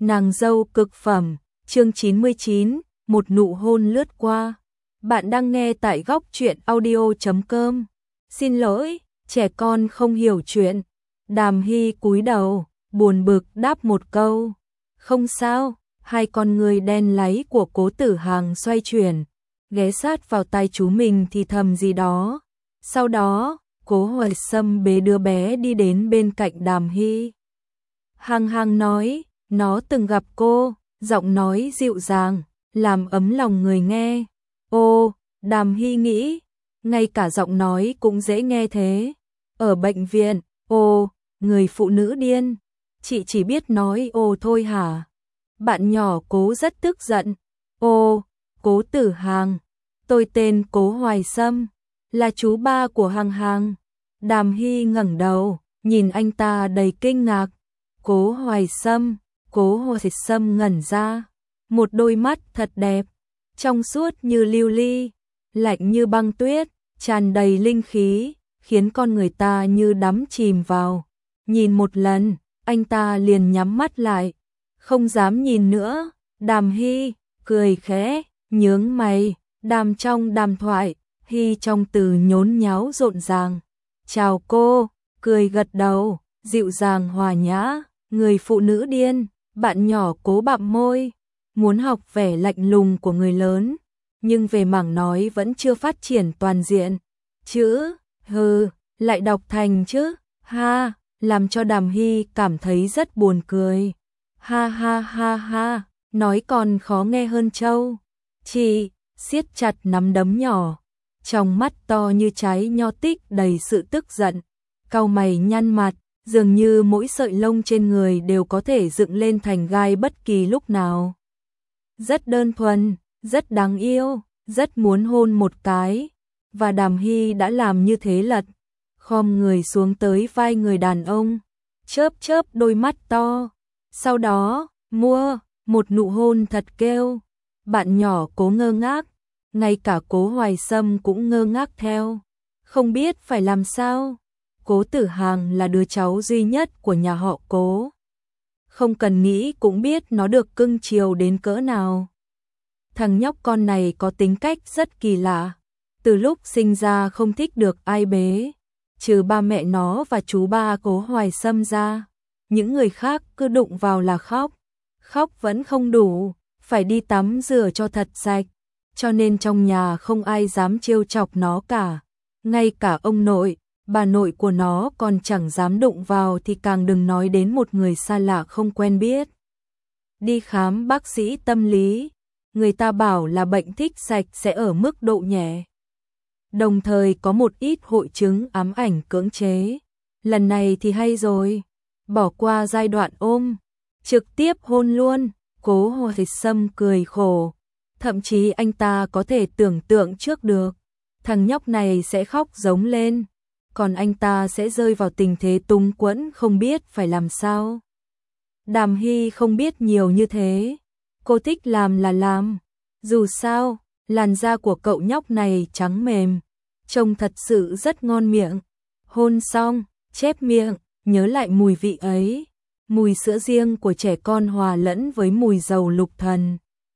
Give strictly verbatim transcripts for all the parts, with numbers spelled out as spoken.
Nàng dâu cực phẩm, chương chín mươi chín, một nụ hôn lướt qua. Bạn đang nghe tại góc truyện audio chấm com. Xin lỗi, trẻ con không hiểu chuyện. Đàm Hy cúi đầu, buồn bực đáp một câu. Không sao, hai con người đen láy của Cố Tử Hàng xoay chuyển, ghé sát vào tai chú mình thì thầm gì đó. Sau đó, Cố Hoài Sâm bế đứa bé đi đến bên cạnh Đàm Hy. Hằng Hằng nói, nó từng gặp cô, giọng nói dịu dàng, làm ấm lòng người nghe. Ô, Đàm Hy nghĩ, ngay cả giọng nói cũng dễ nghe thế. Ở bệnh viện, ô, người phụ nữ điên, chị chỉ biết nói ô thôi hả? Bạn nhỏ Cố rất tức giận. Ô, Cố Tử Hàng, tôi tên Cố Hoài Sâm, là chú ba của Hằng Hằng. Đàm Hy ngẩng đầu, nhìn anh ta đầy kinh ngạc. Cố Hoài Sâm, Cố Hoài Sâm ngẩn ra, một đôi mắt thật đẹp, trong suốt như lưu ly, lạnh như băng tuyết, tràn đầy linh khí, khiến con người ta như đắm chìm vào. Nhìn một lần, anh ta liền nhắm mắt lại, không dám nhìn nữa. Đàm Hy cười khẽ, nhướng mày, đàm trong đàm thoại, Hy trong từ nhốn nháo rộn ràng. Chào cô, cười gật đầu, dịu dàng hòa nhã. Người phụ nữ điên, bạn nhỏ Cố bặm môi, muốn học vẻ lạnh lùng của người lớn, nhưng về mảng nói vẫn chưa phát triển toàn diện. Chữ, hừ, lại đọc thành chữ, ha, làm cho Đàm Hy cảm thấy rất buồn cười. Ha ha ha ha, nói còn khó nghe hơn trâu. Chị, siết chặt nắm đấm nhỏ, trong mắt to như trái nho tích đầy sự tức giận, cau mày nhăn mặt, dường như mỗi sợi lông trên người đều có thể dựng lên thành gai bất kỳ lúc nào. Rất đơn thuần, rất đáng yêu, rất muốn hôn một cái, và Đàm Hy đã làm như thế lật, khom người xuống tới vai người đàn ông, chớp chớp đôi mắt to, sau đó, mua, một nụ hôn thật kêu. Bạn nhỏ Cố ngơ ngác, ngay cả Cố Hoài Sâm cũng ngơ ngác theo, không biết phải làm sao. Cố Tử Hàng là đứa cháu duy nhất của nhà họ Cố. Không cần nghĩ cũng biết nó được cưng chiều đến cỡ nào. Thằng nhóc con này có tính cách rất kỳ lạ. Từ lúc sinh ra không thích được ai bế, trừ ba mẹ nó và chú ba Cố Hoài Sâm ra. Những người khác cứ đụng vào là khóc. Khóc vẫn không đủ, phải đi tắm rửa cho thật sạch. Cho nên trong nhà không ai dám trêu chọc nó cả. Ngay cả ông nội, bà nội của nó còn chẳng dám đụng vào thì càng đừng nói đến một người xa lạ không quen biết. Đi khám bác sĩ tâm lý, người ta bảo là bệnh thích sạch sẽ ở mức độ nhẹ. Đồng thời có một ít hội chứng ám ảnh cưỡng chế. Lần này thì hay rồi, bỏ qua giai đoạn ôm, trực tiếp hôn luôn. Cố Hoài Sâm cười khổ, thậm chí anh ta có thể tưởng tượng trước được, thằng nhóc này sẽ khóc giống lên, còn anh ta sẽ rơi vào tình thế túng quẫn không biết phải làm sao. Đàm Hy không biết nhiều như thế, cô thích làm là làm, dù sao, làn da của cậu nhóc này trắng mềm, trông thật sự rất ngon miệng. Hôn xong, chép miệng, nhớ lại mùi vị ấy, mùi sữa riêng của trẻ con hòa lẫn với mùi dầu lục thần.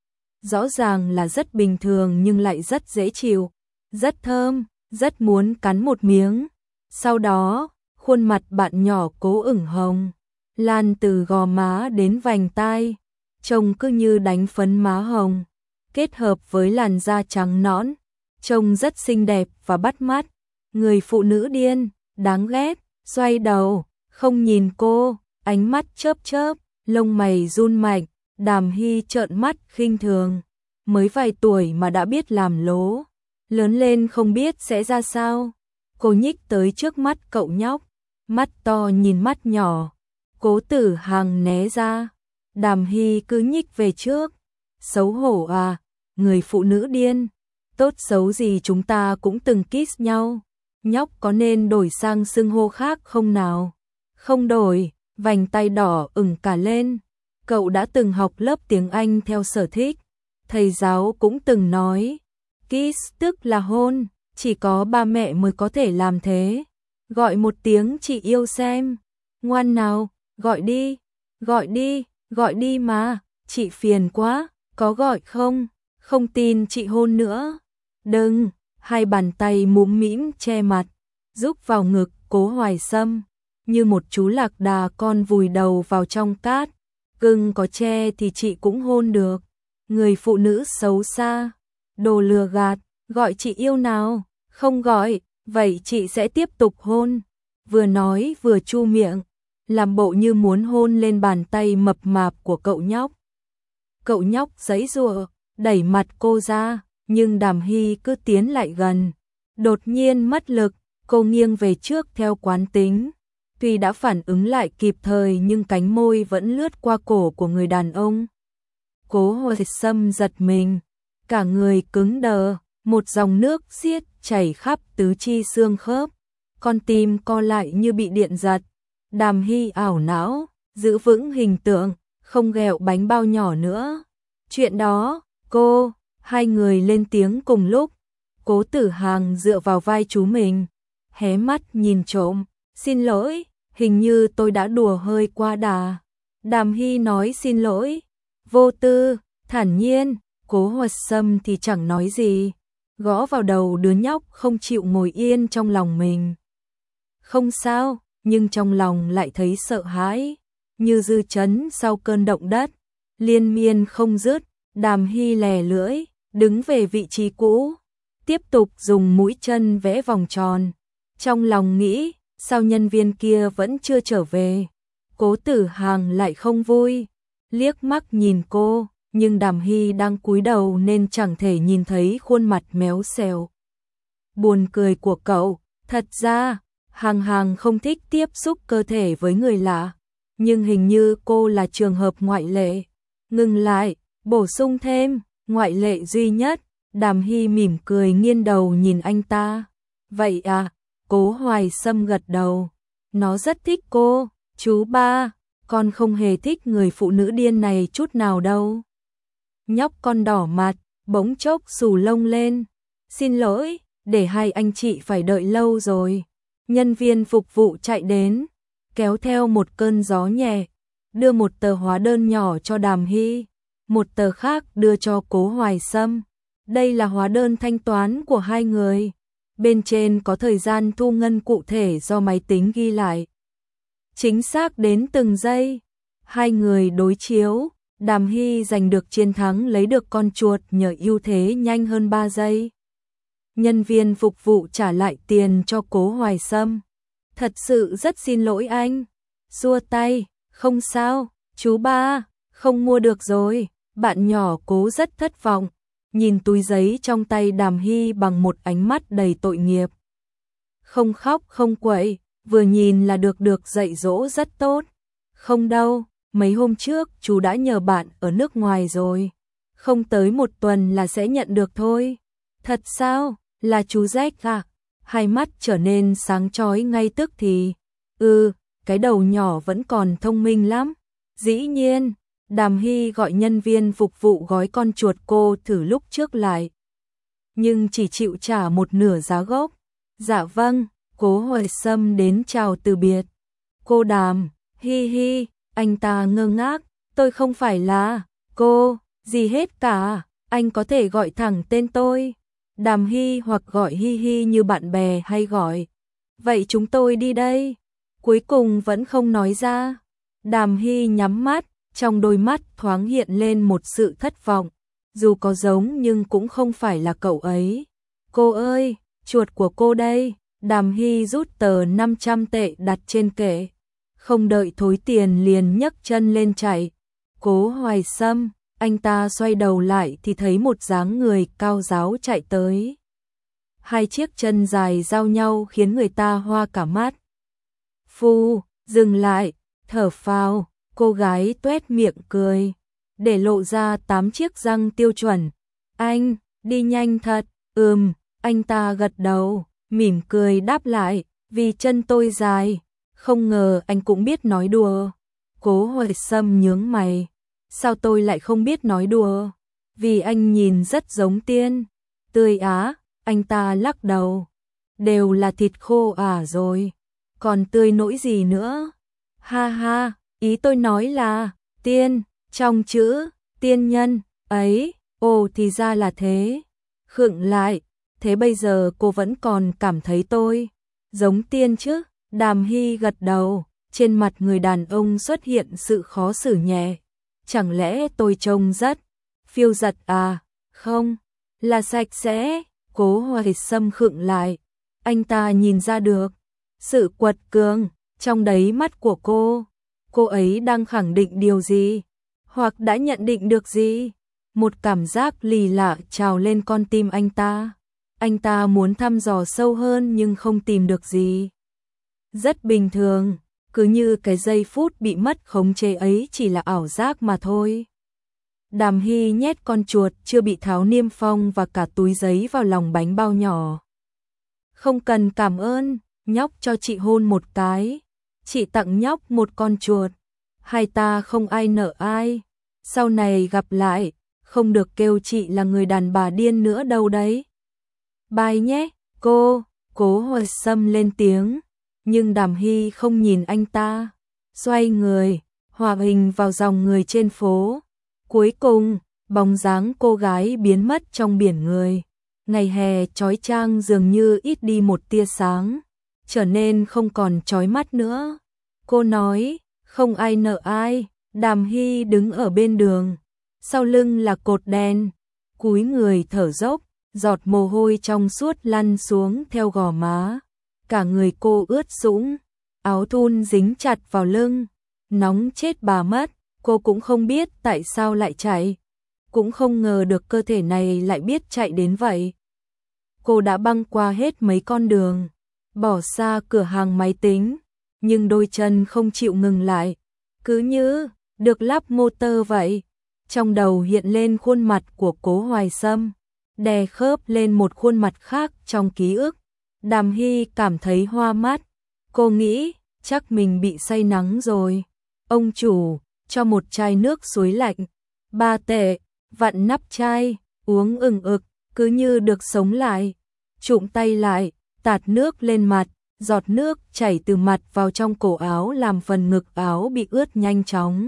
Rõ ràng là rất bình thường nhưng lại rất dễ chịu, rất thơm, rất muốn cắn một miếng. Sau đó, khuôn mặt bạn nhỏ Cố ửng hồng, lan từ gò má đến vành tai, trông cứ như đánh phấn má hồng, kết hợp với làn da trắng nõn, trông rất xinh đẹp và bắt mắt. Người phụ nữ điên, đáng ghét, xoay đầu, không nhìn cô, ánh mắt chớp chớp, lông mày run mạnh. Đàm Hy trợn mắt khinh thường, mới vài tuổi mà đã biết làm lố, lớn lên không biết sẽ ra sao. Cô nhích tới trước mắt cậu nhóc, mắt to nhìn mắt nhỏ. Cố Tử Hàng né ra, Đàm Hy cứ nhích về trước. Xấu hổ à, người phụ nữ điên, tốt xấu gì chúng ta cũng từng kiss nhau. Nhóc có nên đổi sang xưng hô khác không nào? Không đổi, vành tay đỏ ửng cả lên. Cậu đã từng học lớp tiếng Anh theo sở thích, thầy giáo cũng từng nói, kiss tức là hôn, chỉ có ba mẹ mới có thể làm thế. Gọi một tiếng chị yêu xem, ngoan nào, gọi đi, gọi đi. Gọi đi mà, chị phiền quá, có gọi không? Không tin chị hôn nữa. Đừng, hai bàn tay mũm mĩm che mặt, rúc vào ngực Cố Hoài Sâm, như một chú lạc đà con vùi đầu vào trong cát. Gừng có che thì chị cũng hôn được. Người phụ nữ xấu xa, đồ lừa gạt, gọi chị yêu nào? Không gọi, vậy chị sẽ tiếp tục hôn. Vừa nói vừa chu miệng, làm bộ như muốn hôn lên bàn tay mập mạp của cậu nhóc. Cậu nhóc giãy giụa, đẩy mặt cô ra, nhưng Đàm Hy cứ tiến lại gần. Đột nhiên mất lực, cô nghiêng về trước theo quán tính. Tuy đã phản ứng lại kịp thời nhưng cánh môi vẫn lướt qua cổ của người đàn ông. Cố Hoài Sâm giật mình, cả người cứng đờ, một dòng nước xiết chảy khắp tứ chi xương khớp. Con tim co lại như bị điện giật. Đàm Hy ảo não, giữ vững hình tượng, không ghẹo bánh bao nhỏ nữa. Chuyện đó, cô, hai người lên tiếng cùng lúc. Cố Tử Hàng dựa vào vai chú mình, hé mắt nhìn trộm. Xin lỗi, hình như tôi đã đùa hơi quá đà. Đàm Hy nói xin lỗi, vô tư, thản nhiên. Cố Hoài Sâm thì chẳng nói gì, gõ vào đầu đứa nhóc không chịu ngồi yên trong lòng mình. Không sao, nhưng trong lòng lại thấy sợ hãi, như dư chấn sau cơn động đất, liên miên không dứt. Đàm Hy lè lưỡi, đứng về vị trí cũ, tiếp tục dùng mũi chân vẽ vòng tròn. Trong lòng nghĩ, sao nhân viên kia vẫn chưa trở về? Cố Tử Hàng lại không vui, liếc mắt nhìn cô, nhưng Đàm Hy đang cúi đầu nên chẳng thể nhìn thấy khuôn mặt méo xèo. Buồn cười của cậu, thật ra, Hàng Hàng không thích tiếp xúc cơ thể với người lạ, nhưng hình như cô là trường hợp ngoại lệ. Ngừng lại, bổ sung thêm, ngoại lệ duy nhất. Đàm Hy mỉm cười nghiêng đầu nhìn anh ta. Vậy à? Cố Hoài Sâm gật đầu. Nó rất thích cô, chú ba, con không hề thích người phụ nữ điên này chút nào đâu. Nhóc con đỏ mặt, bỗng chốc xù lông lên. Xin lỗi, để hai anh chị phải đợi lâu rồi. Nhân viên phục vụ chạy đến, kéo theo một cơn gió nhẹ, đưa một tờ hóa đơn nhỏ cho Đàm Hy, một tờ khác đưa cho Cố Hoài Sâm. Đây là hóa đơn thanh toán của hai người. Bên trên có thời gian thu ngân cụ thể do máy tính ghi lại, chính xác đến từng giây. Hai người đối chiếu, Đàm Hy giành được chiến thắng, lấy được con chuột nhờ ưu thế nhanh hơn ba giây. Nhân viên phục vụ trả lại tiền cho Cố Hoài Sâm. Thật sự rất xin lỗi anh. Xua tay, không sao, chú ba, không mua được rồi. Bạn nhỏ Cố rất thất vọng, nhìn túi giấy trong tay Đàm Hy bằng một ánh mắt đầy tội nghiệp. Không khóc không quậy, vừa nhìn là được được dạy dỗ rất tốt. Không đâu, mấy hôm trước chú đã nhờ bạn ở nước ngoài rồi. Không tới một tuần là sẽ nhận được thôi. Thật sao? Là chú Jack à? Hai mắt trở nên sáng chói ngay tức thì. Ừ, cái đầu nhỏ vẫn còn thông minh lắm. Dĩ nhiên, Đàm Hy gọi nhân viên phục vụ gói con chuột cô thử lúc trước lại, nhưng chỉ chịu trả một nửa giá gốc. Dạ vâng. Cố Hoài Sâm đến chào từ biệt. Cô Đàm, hi hi, anh ta ngơ ngác, tôi không phải là cô, gì hết cả, anh có thể gọi thẳng tên tôi. Đàm Hy hoặc gọi hi hi như bạn bè hay gọi. Vậy chúng tôi đi đây. Cuối cùng vẫn không nói ra. Đàm Hy nhắm mắt, trong đôi mắt thoáng hiện lên một sự thất vọng. Dù có giống nhưng cũng không phải là cậu ấy. Cô ơi, chuột của cô đây. Đàm Hy rút tờ năm trăm tệ đặt trên kệ. Không đợi thối tiền liền nhấc chân lên chạy. Cố Hoài Sâm, anh ta xoay đầu lại thì thấy một dáng người cao ráo chạy tới. Hai chiếc chân dài giao nhau khiến người ta hoa cả mắt. Phu, dừng lại, thở phào, cô gái tuét miệng cười, để lộ ra tám chiếc răng tiêu chuẩn. Anh, đi nhanh thật. Ừm, anh ta gật đầu, mỉm cười đáp lại, vì chân tôi dài. Không ngờ anh cũng biết nói đùa. Cố Hoài Sâm nhướng mày. Sao tôi lại không biết nói đùa? Vì anh nhìn rất giống tiên. Tươi á, anh ta lắc đầu. Đều là thịt khô à rồi. Còn tươi nỗi gì nữa? Ha ha, ý tôi nói là, Tiên, trong chữ tiên nhân ấy, ồ thì ra là thế. Khựng lại, thế bây giờ cô vẫn còn cảm thấy tôi giống tiên chứ? Đàm Hy gật đầu, trên mặt người đàn ông xuất hiện sự khó xử nhẹ. Chẳng lẽ tôi trông rất phiêu giật à? Không, là sạch sẽ. Cố Hoài Sâm khựng lại, anh ta nhìn ra được sự quật cường trong đáy mắt của cô. Cô ấy đang khẳng định điều gì? Hoặc đã nhận định được gì? Một cảm giác lì lạ trào lên con tim anh ta. Anh ta muốn thăm dò sâu hơn nhưng không tìm được gì. Rất bình thường, cứ như cái giây phút bị mất khống chế ấy chỉ là ảo giác mà thôi. Đàm Hy nhét con chuột chưa bị tháo niêm phong và cả túi giấy vào lòng bánh bao nhỏ. Không cần cảm ơn, nhóc cho chị hôn một cái. Chị tặng nhóc một con chuột. Hai ta không ai nợ ai. Sau này gặp lại, không được kêu chị là người đàn bà điên nữa đâu đấy. Bye nhé, cô. Cố Hoài Sâm lên tiếng. Nhưng Đàm Hy không nhìn anh ta. Xoay người, hòa hình vào dòng người trên phố. Cuối cùng, bóng dáng cô gái biến mất trong biển người. Ngày hè chói chang dường như ít đi một tia sáng, trở nên không còn chói mắt nữa. Cô nói, không ai nợ ai. Đàm Hy đứng ở bên đường, sau lưng là cột đèn, cúi người thở dốc, giọt mồ hôi trong suốt lăn xuống theo gò má. Cả người cô ướt sũng, áo thun dính chặt vào lưng, nóng chết bà mất. Cô cũng không biết tại sao lại chạy, cũng không ngờ được cơ thể này lại biết chạy đến vậy. Cô đã băng qua hết mấy con đường, bỏ xa cửa hàng máy tính, nhưng đôi chân không chịu ngừng lại, cứ như được lắp motor vậy. Trong đầu hiện lên khuôn mặt của Cố Hoài Sâm, đè khớp lên một khuôn mặt khác trong ký ức. Đàm Hy cảm thấy hoa mắt, cô nghĩ chắc mình bị say nắng rồi. Ông chủ cho một chai nước suối lạnh, ba tệ, vặn nắp chai, uống ừng ực, cứ như được sống lại. Trụm tay lại, tạt nước lên mặt, giọt nước chảy từ mặt vào trong cổ áo làm phần ngực áo bị ướt nhanh chóng.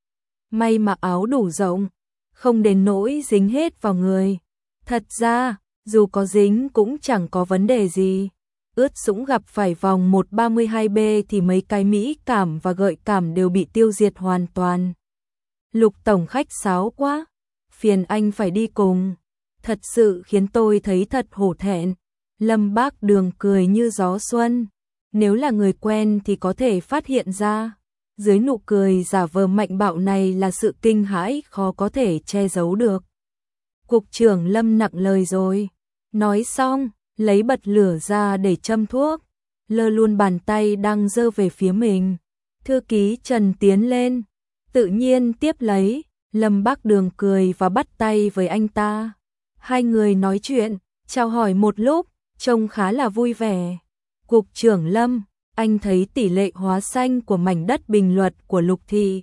May mà áo đủ rộng, không đến nỗi dính hết vào người. Thật ra, dù có dính cũng chẳng có vấn đề gì. Ướt sũng gặp phải vòng một ba mươi hai B thì mấy cái mỹ cảm và gợi cảm đều bị tiêu diệt hoàn toàn. Lục tổng khách sáo quá, phiền anh phải đi cùng. Thật sự khiến tôi thấy thật hổ thẹn. Lâm Bác Đường cười như gió xuân. Nếu là người quen thì có thể phát hiện ra. Dưới nụ cười giả vờ mạnh bạo này là sự kinh hãi khó có thể che giấu được. Cục trưởng Lâm nặng lời rồi. Nói xong, lấy bật lửa ra để châm thuốc. Lơ luôn bàn tay đang giơ về phía mình. Thư ký Trần tiến lên, tự nhiên tiếp lấy. Lâm Bác Đường cười và bắt tay với anh ta. Hai người nói chuyện, chào hỏi một lúc, trông khá là vui vẻ. Cục trưởng Lâm, anh thấy tỷ lệ hóa xanh của mảnh đất bình luật của Lục Thị.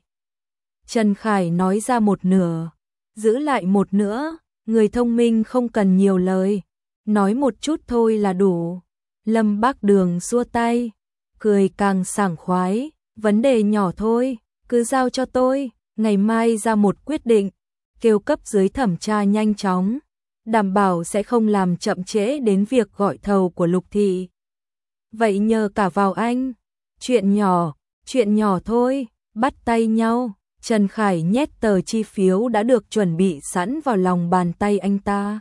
Trần Khải nói ra một nửa, giữ lại một nữa, người thông minh không cần nhiều lời, nói một chút thôi là đủ. Lâm Bác Đường xua tay, cười càng sảng khoái, vấn đề nhỏ thôi, cứ giao cho tôi, ngày mai ra một quyết định, kêu cấp dưới thẩm tra nhanh chóng, đảm bảo sẽ không làm chậm trễ đến việc gọi thầu của Lục Thị. Vậy nhờ cả vào anh. Chuyện nhỏ, chuyện nhỏ thôi, bắt tay nhau. Trần Khải nhét tờ chi phiếu đã được chuẩn bị sẵn vào lòng bàn tay anh ta.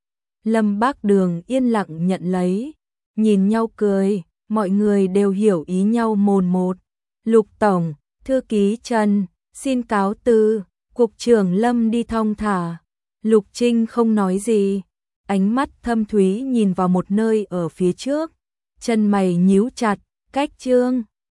Lâm Bác Đường yên lặng nhận lấy, nhìn nhau cười, mọi người đều hiểu ý nhau mồn một. Lục tổng, thư ký Trần, xin cáo từ. Cục trưởng Lâm đi thong thả. Lục Trinh không nói gì, ánh mắt thâm thúy nhìn vào một nơi ở phía trước. Chân mày nhíu chặt, cách chương